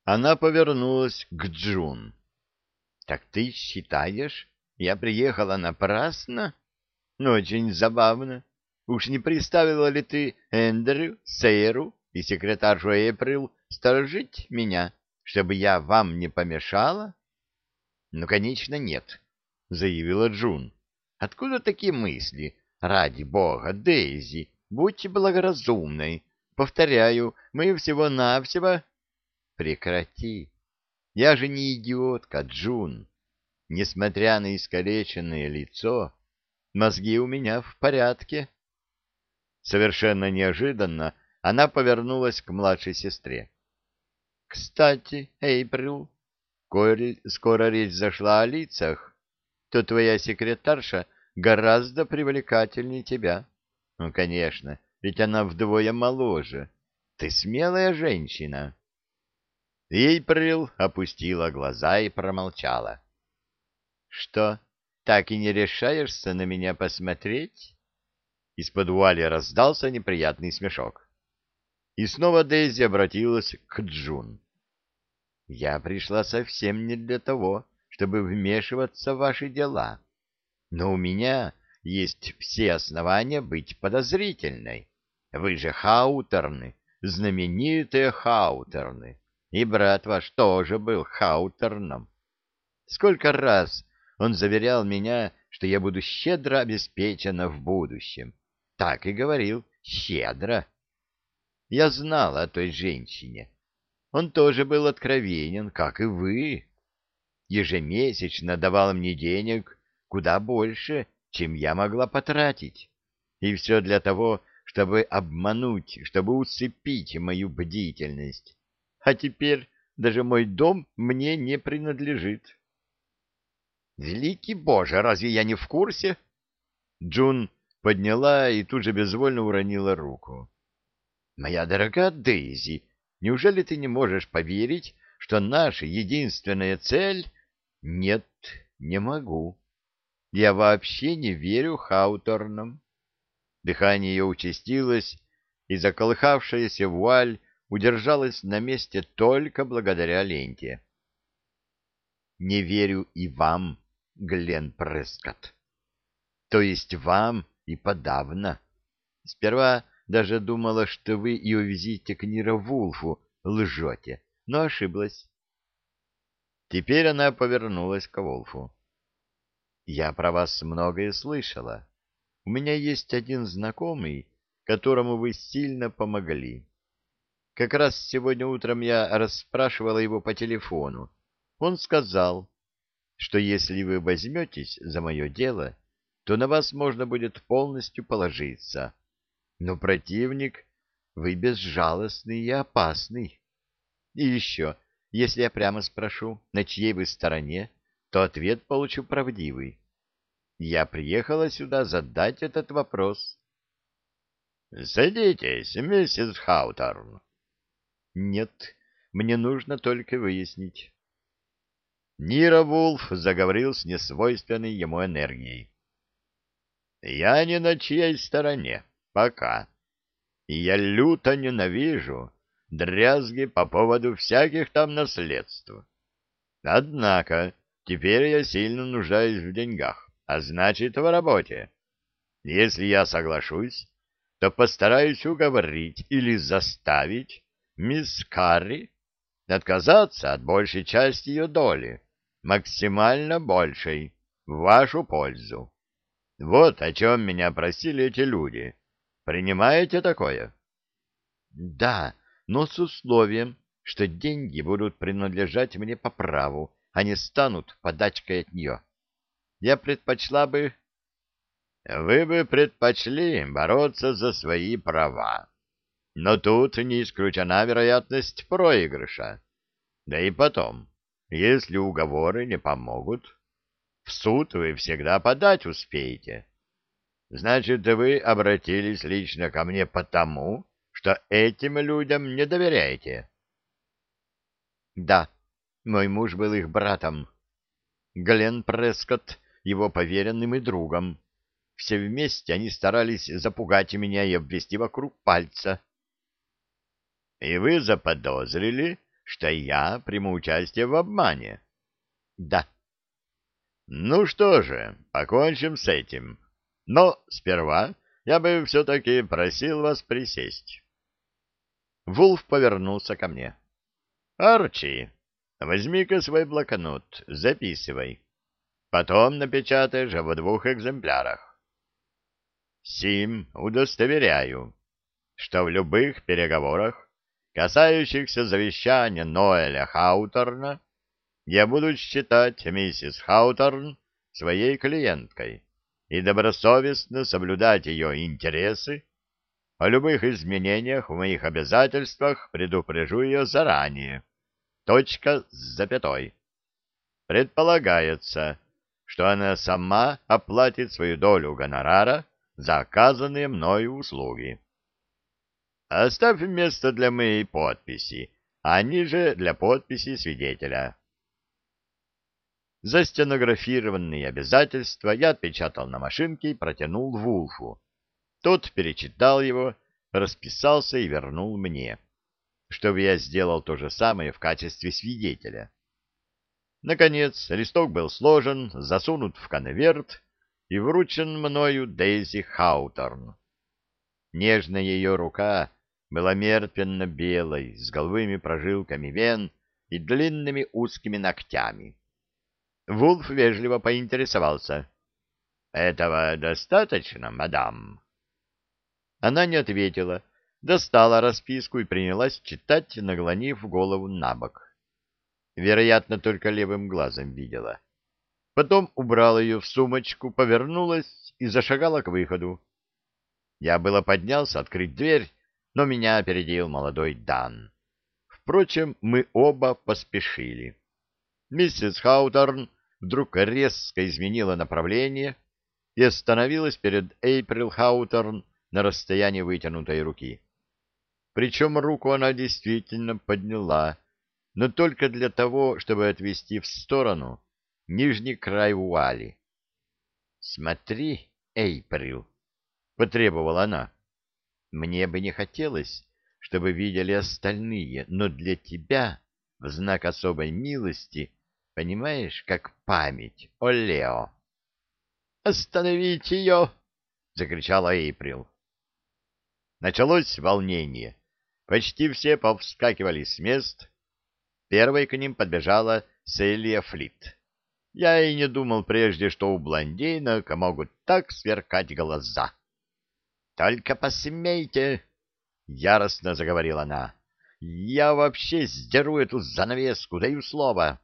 Она повернулась к Джун. «Так ты считаешь, я приехала напрасно? Очень забавно. Уж не приставила ли ты Эндрю, Сейру и секретаршу Эйприл сторожить меня, чтобы я вам не помешала?» «Ну, конечно, нет», — заявила Джун. «Откуда такие мысли? Ради бога, Дейзи, будьте благоразумной. Повторяю, мы всего-навсего...» «Прекрати. Я же не идиотка, Джун. Несмотря на искалеченное лицо, мозги у меня в порядке». Совершенно неожиданно она повернулась к младшей сестре. «Кстати, Эйприл, коль скоро речь зашла о лицах, то твоя секретарша гораздо привлекательнее тебя. Ну, конечно, ведь она вдвое моложе. Ты смелая женщина». Эйприл опустила глаза и промолчала. «Что, так и не решаешься на меня посмотреть?» Из-под вуали раздался неприятный смешок. И снова Дейзи обратилась к Джун. «Я пришла совсем не для того, чтобы вмешиваться в ваши дела. Но у меня есть все основания быть подозрительной. Вы же Хаутерны, знаменитые Хаутерны, и брат ваш тоже был Хаутерном. Сколько раз он заверял меня, что я буду щедро обеспечена в будущем. Так и говорил, щедро. Я знал о той женщине. Он тоже был откровенен, как и вы. Ежемесячно давал мне денег куда больше, чем я могла потратить. И все для того, чтобы обмануть, чтобы усыпить мою бдительность. А теперь даже мой дом мне не принадлежит. Великий Боже, разве я не в курсе? Джун подняла и тут же безвольно уронила руку. Моя дорогая Дейзи, неужели ты не можешь поверить, что наша единственная цель... Нет, не могу. Я вообще не верю Хауторнам. Дыхание ее участилось, и заколыхавшаяся вуаль удержалась на месте только благодаря ленте. Не верю и вам, Гленн Прескотт. То есть вам и подавно. Сперва даже думала, что вы и о визите к Ниро Вулфу лжете, но ошиблась. Теперь она повернулась к Вулфу. Я про вас многое слышала. У меня есть один знакомый, которому вы сильно помогли. Как раз сегодня утром я расспрашивала его по телефону. Он сказал, что если вы возьметесь за мое дело, то на вас можно будет полностью положиться. Но противник, вы безжалостный и опасный. И еще, если я прямо спрошу, на чьей вы стороне, то ответ получу правдивый. Я приехала сюда задать этот вопрос. — Садитесь, миссис Хауторн. — Нет, мне нужно только выяснить. Ниро Вулф заговорил с несвойственной ему энергией. «Я не на чьей стороне, пока. И я люто ненавижу дрязги по поводу всяких там наследств. Однако теперь я сильно нуждаюсь в деньгах, а значит, в работе. Если я соглашусь, то постараюсь уговорить или заставить мисс Карри отказаться от большей части ее доли, максимально большей, в вашу пользу. Вот о чем меня просили эти люди. Принимаете такое? Да, но с условием, что деньги будут принадлежать мне по праву, а не станут подачкой от нее. Я предпочла бы... Вы бы предпочли бороться за свои права. Но тут не исключена вероятность проигрыша. Да и потом, если уговоры не помогут, в суд вы всегда подать успеете. Значит, вы обратились лично ко мне потому, что этим людям не доверяете? Да, мой муж был их братом. Гленн Прескотт его поверенным и другом. Все вместе они старались запугать меня и обвести вокруг пальца. И вы заподозрили, что я приму участие в обмане? Да. Ну что же, покончим с этим. Но сперва я бы все-таки просил вас присесть. Вулф повернулся ко мне. Арчи, возьми-ка свой блокнот, записывай. Потом напечатаешь в 2 экземплярах. Сим удостоверяю, что в любых переговорах, касающихся завещания Ноэля Хауторна, я буду считать миссис Хауторн своей клиенткой и добросовестно соблюдать ее интересы. О любых изменениях в моих обязательствах предупрежу ее заранее. Точка с запятой. Предполагается, что она сама оплатит свою долю гонорара за оказанные мною услуги. Оставь место для моей подписи, а ниже для подписи свидетеля. Застенографированные обязательства я отпечатал на машинке и протянул Вулфу. Тот перечитал его, расписался и вернул мне, чтобы я сделал то же самое в качестве свидетеля. Наконец, листок был сложен, засунут в конверт и вручен мною Дейзи Хауторн. Нежная ее рука была мертвенно-белой, с голубыми прожилками вен и длинными узкими ногтями. Вулф вежливо поинтересовался. — Этого достаточно, мадам? Она не ответила, достала расписку и принялась читать, наклонив голову на бок. Вероятно, только левым глазом видела. Потом убрала ее в сумочку, повернулась и зашагала к выходу. Я было поднялся открыть дверь, но меня опередил молодой Дан. Впрочем, мы оба поспешили. Миссис Хауторн вдруг резко изменила направление и остановилась перед Эйприл Хауторн на расстоянии вытянутой руки. Причем руку она действительно подняла, но только для того, чтобы отвести в сторону нижний край вуали. — Смотри, Эйприл, — потребовала она. — Мне бы не хотелось, чтобы видели остальные, но для тебя, в знак особой милости, понимаешь, как память о Лео. — Остановите ее! — закричала Эйприл. Началось волнение. Почти все повскакивали с мест. Первой к ним подбежала Селия Флит. Я и не думал прежде, что у блондинок могут так сверкать глаза. — Только посмейте! — яростно заговорила она. — Я вообще сдеру эту занавеску, даю слово.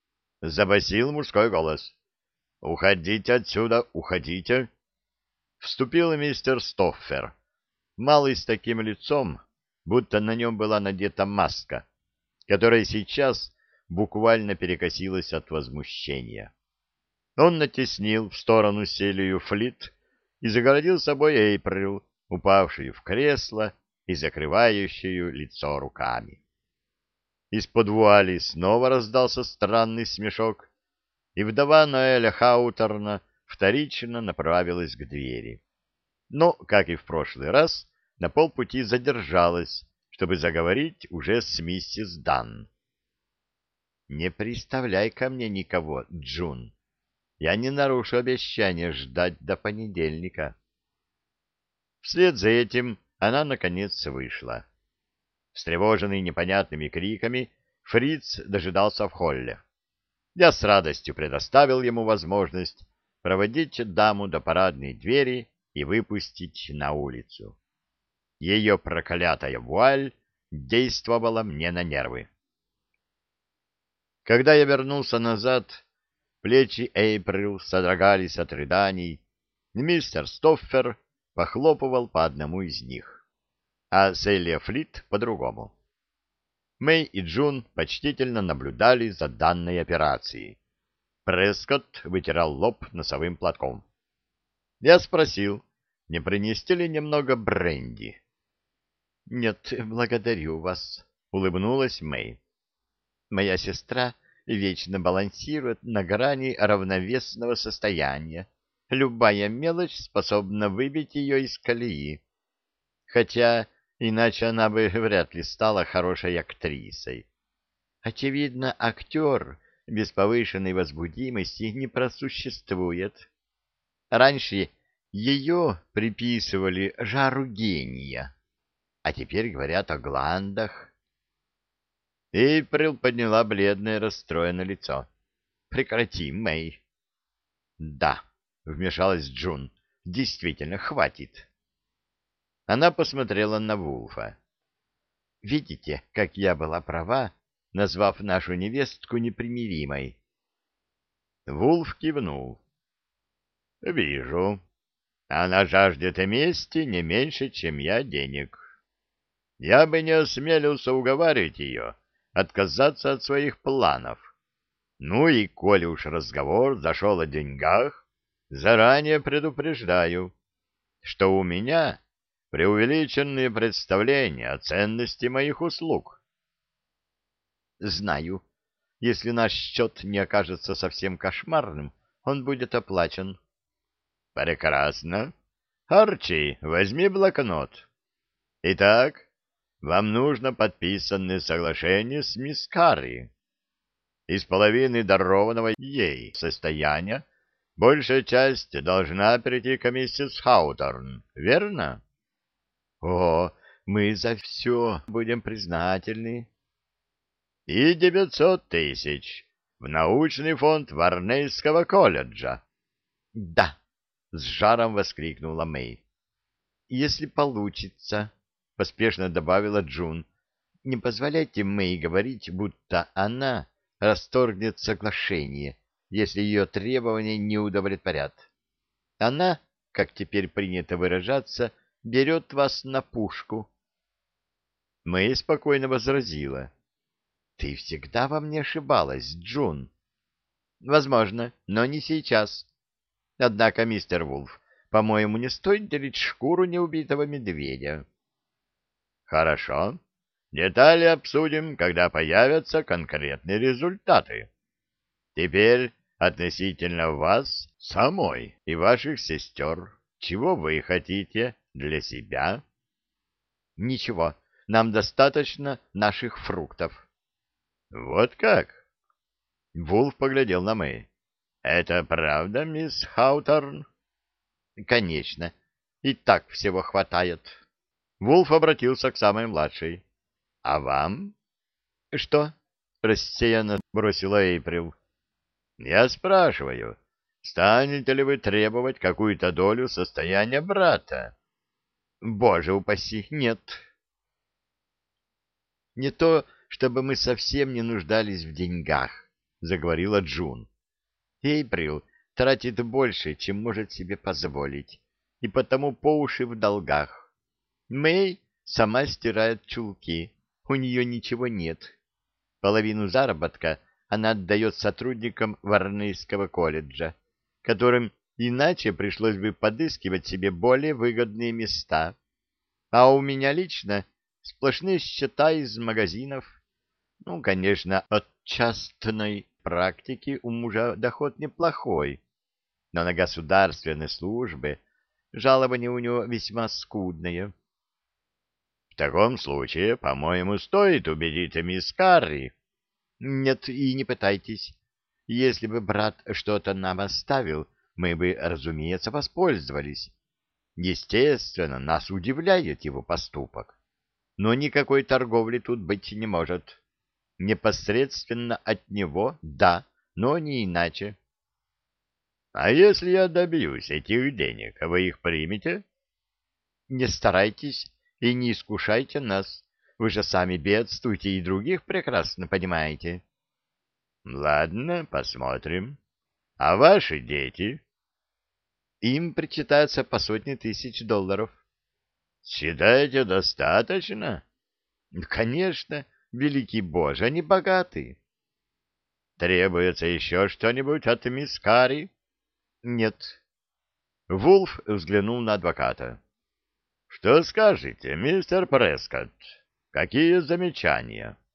Забасил мужской голос. — Уходите отсюда, уходите! Вступил мистер Стоффер. Малый с таким лицом, будто на нем была надета маска, которая сейчас буквально перекосилась от возмущения. Он натеснил в сторону Селию Флит и загородил собой Эйприл, упавшую в кресло и закрывающую лицо руками. Из-под вуали снова раздался странный смешок, и вдова Ноэля Хауторна вторично направилась к двери. Но, как и в прошлый раз, на полпути задержалась, чтобы заговорить уже с миссис Дан. «Не приставляй ко мне никого, Джун. Я не нарушу обещание ждать до понедельника». Вслед за этим она, наконец, вышла. Встревоженный непонятными криками, Фриц дожидался в холле. Я с радостью предоставил ему возможность проводить даму до парадной двери и выпустить на улицу. Ее проклятая вуаль действовала мне на нервы. Когда я вернулся назад, плечи Эйприл содрогались от рыданий, и мистер Стоффер похлопывал по одному из них, а Селия Флит по другому. Мэй и Джун почтительно наблюдали за данной операцией. Прескотт вытирал лоб носовым платком. Я спросил, не принести ли немного бренди. — Нет, благодарю вас, — улыбнулась Мэй. — Моя сестра вечно балансирует на грани равновесного состояния. Любая мелочь способна выбить ее из колеи. Хотя иначе она бы вряд ли стала хорошей актрисой. Очевидно, актер без повышенной возбудимости не просуществует. Раньше ее приписывали жару гения, а теперь говорят о гландах. Эйприл подняла бледное, расстроенное лицо. — Прекрати, Мэй. — Да, — вмешалась Джун, — действительно, хватит. Она посмотрела на Вулфа. — Видите, как я была права, назвав нашу невестку непримиримой? Вулф кивнул. — Вижу. Она жаждет мести не меньше, чем я денег. Я бы не осмелился уговаривать ее отказаться от своих планов. Ну и коли уж разговор зашел о деньгах, заранее предупреждаю, что у меня преувеличенные представления о ценности моих услуг. Знаю, если наш счет не окажется совсем кошмарным, он будет оплачен. Прекрасно. Арчи, возьми блокнот. Итак, вам нужно подписанное соглашение с мисс Карри. Из половины дарованного ей состояния большая часть должна перейти к миссис Хауторн, верно? О, мы за все будем признательны. И 900 тысяч в научный фонд Варнейского колледжа. Да, с жаром воскликнула Мэй. Если получится, поспешно добавила Джун. Не позволяйте Мэй говорить, будто она расторгнет соглашение, если ее требования не удовлетворят. Она, как теперь принято выражаться, берет вас на пушку. Мэй спокойно возразила. — Ты всегда во мне ошибалась, Джун. — Возможно, но не сейчас. Однако, мистер Вулф, по-моему, не стоит делить шкуру неубитого медведя. — Хорошо. Детали обсудим, когда появятся конкретные результаты. Теперь относительно вас самой и ваших сестер. Чего вы хотите для себя? — Ничего, нам достаточно наших фруктов. — Вот как? Вулф поглядел на Мэй. — Это правда, мисс Хауторн? — Конечно. И так всего хватает. Вулф обратился к самой младшей. — А вам? — Что? — рассеянно бросила Эйприл. — Я спрашиваю, станете ли вы требовать какую-то долю состояния брата? — Боже упаси, нет. — Не то, чтобы мы совсем не нуждались в деньгах, — заговорила Джун. — Эйприл тратит больше, чем может себе позволить, и потому по уши в долгах. Мэй сама стирает чулки, у нее ничего нет. Половину заработка она отдает сотрудникам Варнейского колледжа, которым иначе пришлось бы подыскивать себе более выгодные места. А у меня лично сплошные счета из магазинов. Ну, конечно, от частной практики у мужа доход неплохой, но на государственной службе жалование у него весьма скудное. В таком случае, по-моему, стоит убедить мисс Карри. Нет, и не пытайтесь. Если бы брат что-то нам оставил, мы бы, разумеется, воспользовались. Естественно, нас удивляет его поступок. Но никакой торговли тут быть не может. Непосредственно от него, да, но не иначе. — А если я добьюсь этих денег, вы их примете? — Не старайтесь и не искушайте нас. Вы же сами бедствуете и других прекрасно понимаете. — Ладно, посмотрим. А ваши дети? — Им причитается по $100 000. — Считаете, достаточно? — Конечно, великий Боже, они богаты. — Требуется еще что-нибудь от мисс Карри? — Нет. Вулф взглянул на адвоката. — Что скажете, мистер Прескотт? Какие замечания?